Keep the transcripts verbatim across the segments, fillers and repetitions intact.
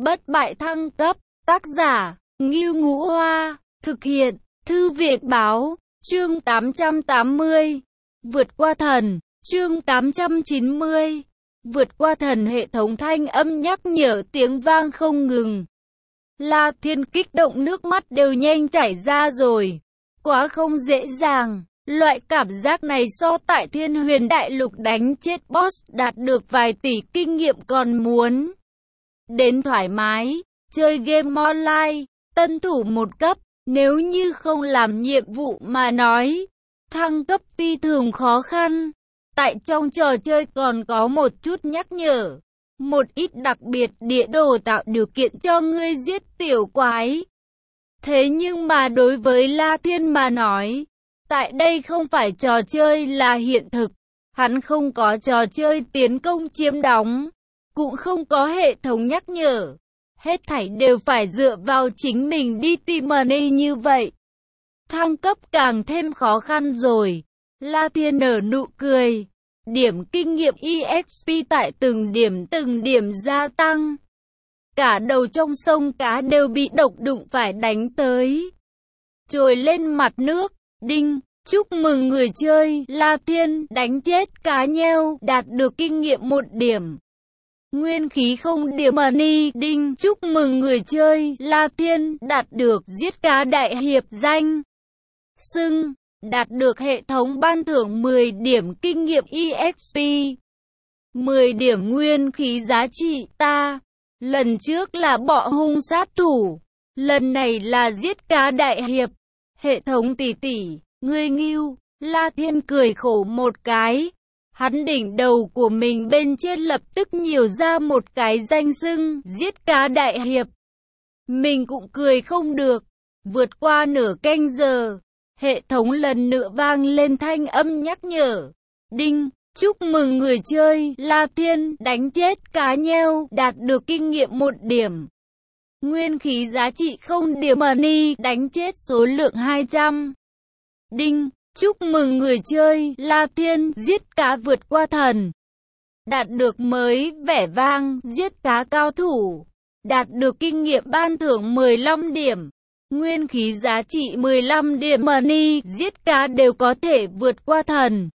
Bất bại thăng cấp, tác giả, Ngưu Ngũ Hoa, thực hiện, Thư viện báo, chương tám trăm tám mươi, vượt qua thần, chương tám trăm chín mươi, vượt qua thần. Hệ thống thanh âm nhắc nhở tiếng vang không ngừng. La Thiên kích động, nước mắt đều nhanh chảy ra rồi. Quá không dễ dàng. Loại cảm giác này so tại Thiên Huyền Đại Lục đánh chết boss đạt được vài tỷ kinh nghiệm còn muốn đến thoải mái. Chơi game online, tân thủ một cấp, nếu như không làm nhiệm vụ mà nói, thăng cấp phi thường khó khăn. Tại trong trò chơi còn có một chút nhắc nhở, một ít đặc biệt địa đồ tạo điều kiện cho ngươi giết tiểu quái. Thế nhưng mà đối với La Thiên mà nói, tại đây không phải trò chơi là hiện thực, hắn không có trò chơi tiến công chiếm đóng, cũng không có hệ thống nhắc nhở, hết thảy đều phải dựa vào chính mình đi tìm money như vậy. Thăng cấp càng thêm khó khăn rồi. La Thiên nở nụ cười, điểm kinh nghiệm e ích pê tại từng điểm từng điểm gia tăng. Cả đầu trong sông cá đều bị độc đụng phải đánh tới, trồi lên mặt nước. Đinh, chúc mừng người chơi La Thiên đánh chết cá nheo, đạt được kinh nghiệm một điểm. Nguyên khí không điểm money. Đinh, chúc mừng người chơi La Thiên đạt được giết cá đại hiệp danh xưng, đạt được hệ thống ban thưởng mười điểm kinh nghiệm e ích pê, mười điểm nguyên khí giá trị. Ta, lần trước là bọ hung sát thủ, lần này là giết cá đại hiệp. Hệ thống tỷ tỷ, ngươi nghiêu. La Thiên cười khổ một cái. Hắn đỉnh đầu của mình bên trên lập tức nhiều ra một cái danh xưng giết cá đại hiệp. Mình cũng cười không được. Vượt qua nửa canh giờ, hệ thống lần nữa vang lên thanh âm nhắc nhở. Đinh, chúc mừng người chơi La Thiên đánh chết cá nheo, đạt được kinh nghiệm một điểm. Nguyên khí giá trị không điểm money, đánh chết số lượng hai trăm. Đinh, chúc mừng người chơi La Thiên giết cá vượt qua thần, đạt được mới vẻ vang giết cá cao thủ, đạt được kinh nghiệm ban thưởng mười lăm điểm, nguyên khí giá trị mười lăm điểm money, giết cá đều có thể vượt qua thần.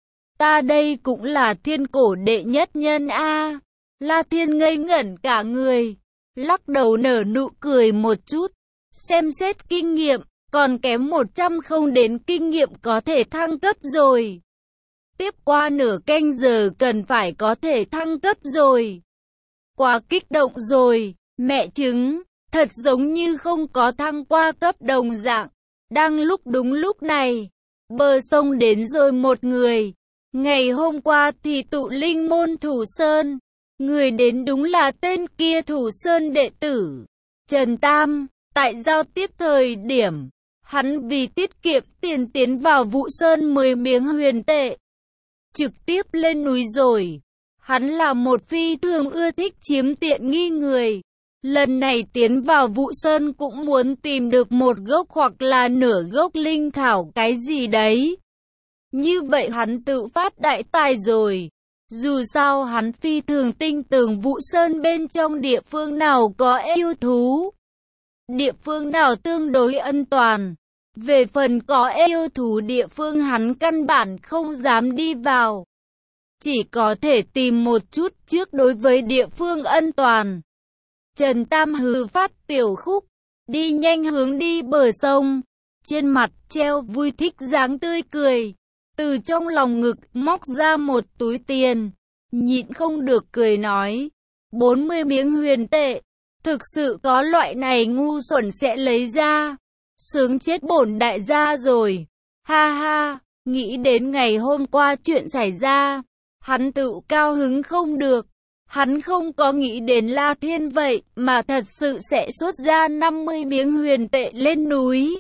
Ta đây cũng là thiên cổ đệ nhất nhân a. La Thiên ngây ngẩn cả người, lắc đầu nở nụ cười một chút, xem xét kinh nghiệm, còn kém một trăm không đến kinh nghiệm có thể thăng cấp rồi. Tiếp qua nửa canh giờ cần phải có thể thăng cấp rồi. Quá kích động rồi, mẹ chứng, thật giống như không có thăng qua cấp đồng dạng. Đang lúc đúng lúc này, bờ sông đến rồi một người. Ngày hôm qua thì tụ linh môn Thủ Sơn, người đến đúng là tên kia Thủ Sơn đệ tử Trần Tam. Tại giao tiếp thời điểm, hắn vì tiết kiệm tiền tiến vào Vụ Sơn mười miếng huyền tệ, trực tiếp lên núi rồi. Hắn là một phi thường ưa thích chiếm tiện nghi người. Lần này tiến vào Vụ Sơn cũng muốn tìm được một gốc hoặc là nửa gốc linh thảo cái gì đấy. Như vậy hắn tự phát đại tài rồi. Dù sao hắn phi thường tinh tường Vụ Sơn bên trong địa phương nào có yêu thú, địa phương nào tương đối an toàn. Về phần có yêu thú địa phương hắn căn bản không dám đi vào, chỉ có thể tìm một chút trước đối với địa phương an toàn. Trần Tam hừ phát tiểu khúc, đi nhanh hướng đi bờ sông, trên mặt treo vui thích dáng tươi cười, từ trong lòng ngực móc ra một túi tiền, nhịn không được cười nói, bốn mươi miếng huyền tệ, thực sự có loại này ngu xuẩn sẽ lấy ra, sướng chết bổn đại gia rồi, ha ha. Nghĩ đến ngày hôm qua chuyện xảy ra, hắn tự cao hứng không được. Hắn không có nghĩ đến La Thiên vậy mà thật sự sẽ xuất ra năm mươi miếng huyền tệ lên núi.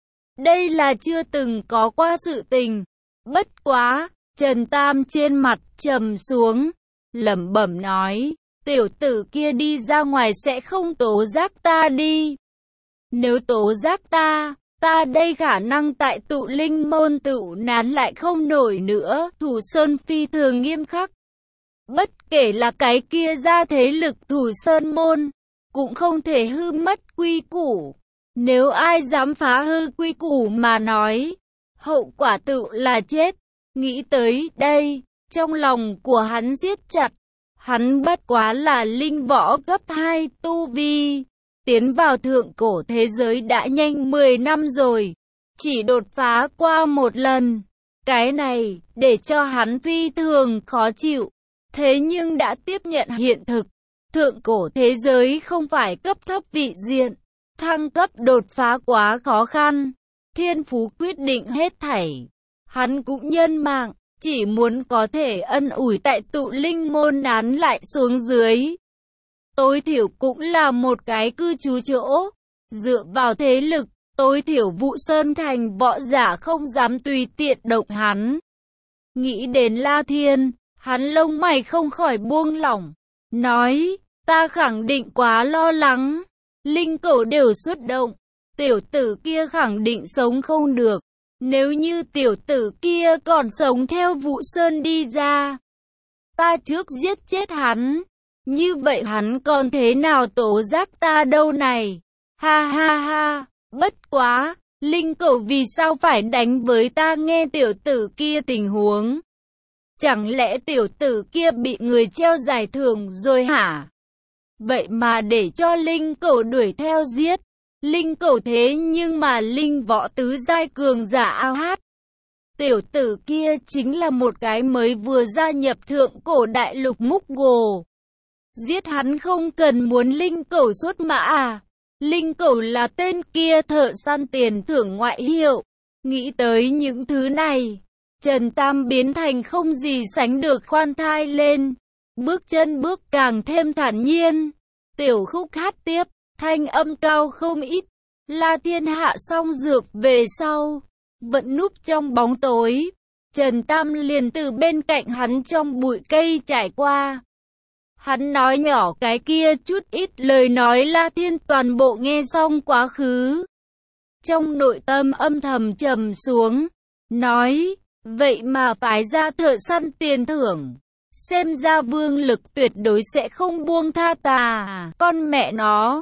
Đây là chưa từng có qua sự tình. Bất quá, Trần Tam trên mặt trầm xuống, lẩm bẩm nói, tiểu tử kia đi ra ngoài sẽ không tố giác ta đi. Nếu tố giác ta, ta đây khả năng tại tụ linh môn tự nán lại không nổi nữa. Thủ Sơn phi thường nghiêm khắc. Bất kể là cái kia ra thế lực Thủ Sơn môn, cũng không thể hư mất quy củ. Nếu ai dám phá hư quy củ mà nói, hậu quả tự là chết. Nghĩ tới đây, trong lòng của hắn siết chặt. Hắn bất quá là linh võ cấp hai tu vi, tiến vào thượng cổ thế giới đã nhanh mười năm rồi, chỉ đột phá qua một lần. Cái này, để cho hắn phi thường khó chịu. Thế nhưng đã tiếp nhận hiện thực, thượng cổ thế giới không phải cấp thấp vị diện, thăng cấp đột phá quá khó khăn, thiên phú quyết định hết thảy. Hắn cũng nhân mạng, chỉ muốn có thể ân ủi tại tụ linh môn nán lại xuống dưới. Tối thiểu cũng là một cái cư trú chỗ, dựa vào thế lực, tối thiểu Vụ Sơn Thành võ giả không dám tùy tiện động hắn. Nghĩ đến La Thiên, hắn lông mày không khỏi buông lỏng, nói, ta khẳng định quá lo lắng, linh cẩu đều xuất động, tiểu tử kia khẳng định sống không được. Nếu như tiểu tử kia còn sống theo Vụ Sơn đi ra, ta trước giết chết hắn, như vậy hắn còn thế nào tố giác ta đâu này? Ha ha ha, bất quá, linh cẩu vì sao phải đánh với ta nghe tiểu tử kia tình huống? Chẳng lẽ tiểu tử kia bị người treo giải thưởng rồi hả? Vậy mà để cho linh cẩu đuổi theo giết. Linh cẩu thế nhưng mà linh võ tứ giai cường giả ao hát. Tiểu tử kia chính là một cái mới vừa gia nhập thượng cổ đại lục múc gồ. Giết hắn không cần muốn linh cẩu xuất mã à. Linh cẩu là tên kia thợ săn tiền thưởng ngoại hiệu. Nghĩ tới những thứ này, Trần Tam biến thành không gì sánh được khoan thai lên. Bước chân bước càng thêm thản nhiên. Tiểu khúc hát tiếp. Thanh âm cao không ít. La Thiên hạ xong dược về sau, vẫn núp trong bóng tối. Trần Tam liền từ bên cạnh hắn trong bụi cây trải qua. Hắn nói nhỏ cái kia chút ít lời nói La Thiên toàn bộ nghe xong quá khứ. Trong nội tâm âm thầm trầm xuống, nói, vậy mà phái ra thợ săn tiền thưởng. Xem ra vương lực tuyệt đối sẽ không buông tha ta, con mẹ nó.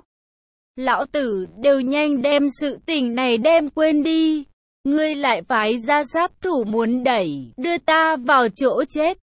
Lão tử đều nhanh đem sự tình này đem quên đi. Ngươi lại phái ra sát thủ muốn đẩy, đưa ta vào chỗ chết.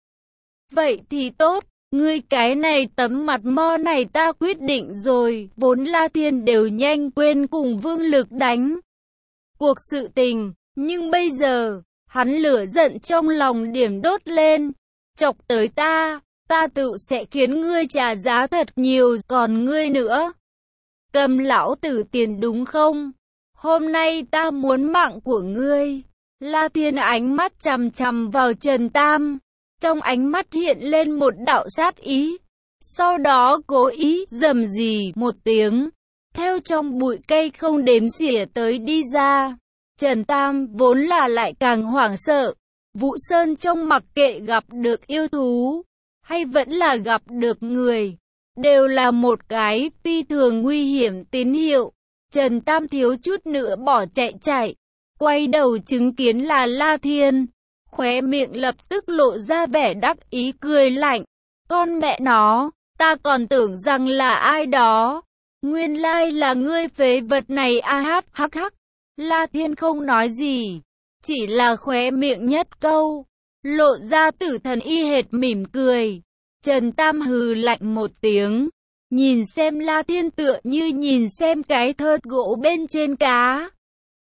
Vậy thì tốt, ngươi cái này tấm mặt mo này ta quyết định rồi. Vốn La Thiên đều nhanh quên cùng vương lực đánh cuộc sự tình. Nhưng bây giờ, hắn lửa giận trong lòng điểm đốt lên. Chọc tới ta, ta tự sẽ khiến ngươi trả giá thật nhiều. Còn ngươi nữa, cầm lão tử tiền đúng không? Hôm nay ta muốn mạng của ngươi. La Thiên ánh mắt chằm chằm vào Trần Tam. Trong ánh mắt hiện lên một đạo sát ý. Sau đó cố ý rầm rì một tiếng. Theo trong bụi cây không đếm xỉa tới đi ra. Trần Tam vốn là lại càng hoảng sợ. Vụ Sơn trong mặc kệ gặp được yêu thú, hay vẫn là gặp được người, đều là một cái phi thường nguy hiểm tín hiệu. Trần Tam thiếu chút nữa bỏ chạy chạy, quay đầu chứng kiến là La Thiên, khóe miệng lập tức lộ ra vẻ đắc ý cười lạnh. Con mẹ nó, ta còn tưởng rằng là ai đó, nguyên lai là ngươi phế vật này a hát hắc hắc. La Thiên không nói gì, chỉ là khóe miệng nhất câu, lộ ra tử thần y hệt mỉm cười. Trần Tam hừ lạnh một tiếng, nhìn xem La Thiên tựa như nhìn xem cái thớt gỗ bên trên cá.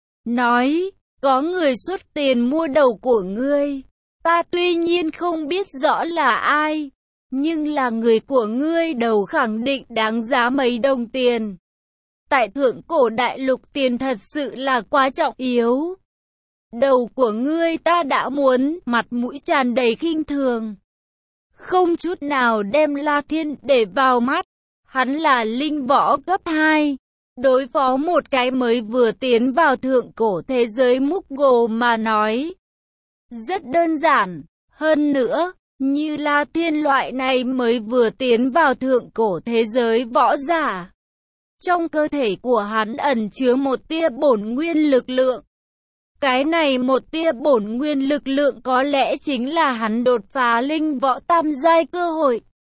Nói, có người xuất tiền mua đầu của ngươi, ta tuy nhiên không biết rõ là ai, nhưng là người của ngươi đầu khẳng định đáng giá mấy đồng tiền. Tại thượng cổ đại lục tiền thật sự là quá trọng yếu. Đầu của ngươi ta đã muốn, mặt mũi tràn đầy khinh thường. Không chút nào đem La Thiên để vào mắt. Hắn là linh võ cấp hai. Đối phó một cái mới vừa tiến vào thượng cổ thế giới múc gồ mà nói. Rất đơn giản. Hơn nữa, như La Thiên loại này mới vừa tiến vào thượng cổ thế giới võ giả. Trong cơ thể của hắn ẩn chứa một tia bổn nguyên lực lượng. Cái này một tia bổn nguyên lực lượng có lẽ chính là hắn đột phá linh võ tam giai cơ hội.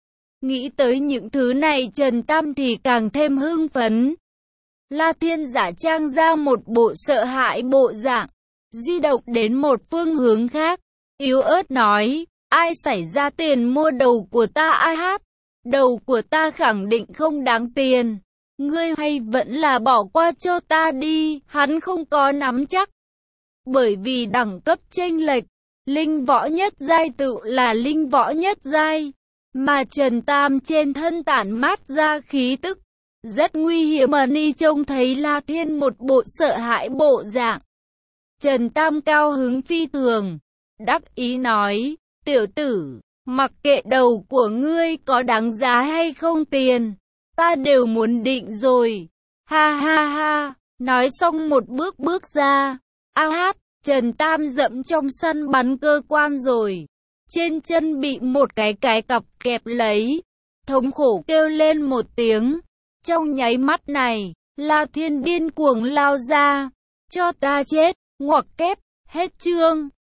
Nghĩ tới những thứ này Trần Tam thì càng thêm hưng phấn. La Thiên giả trang ra một bộ sợ hãi bộ dạng, di động đến một phương hướng khác, yếu ớt nói, ai xảy ra tiền mua đầu của ta ai hát, đầu của ta khẳng định không đáng tiền, ngươi hay vẫn là bỏ qua cho ta đi, hắn không có nắm chắc. Bởi vì đẳng cấp chênh lệch, linh võ nhất giai tự là linh võ nhất giai, mà Trần Tam trên thân tản mát ra khí tức rất nguy hiểm. Ni trông thấy La Thiên một bộ sợ hãi bộ dạng, Trần Tam cao hứng phi thường, đắc ý nói, tiểu tử, mặc kệ đầu của ngươi có đáng giá hay không tiền, ta đều muốn định rồi, ha ha ha, nói xong một bước bước ra, a hát, Trần Tam dẫm trong săn bắn cơ quan rồi, trên chân bị một cái cái cọc kẹp lấy, thống khổ kêu lên một tiếng, trong nháy mắt này, La Thiên điên cuồng lao ra, cho ta chết, ngoặc kép, hết chương.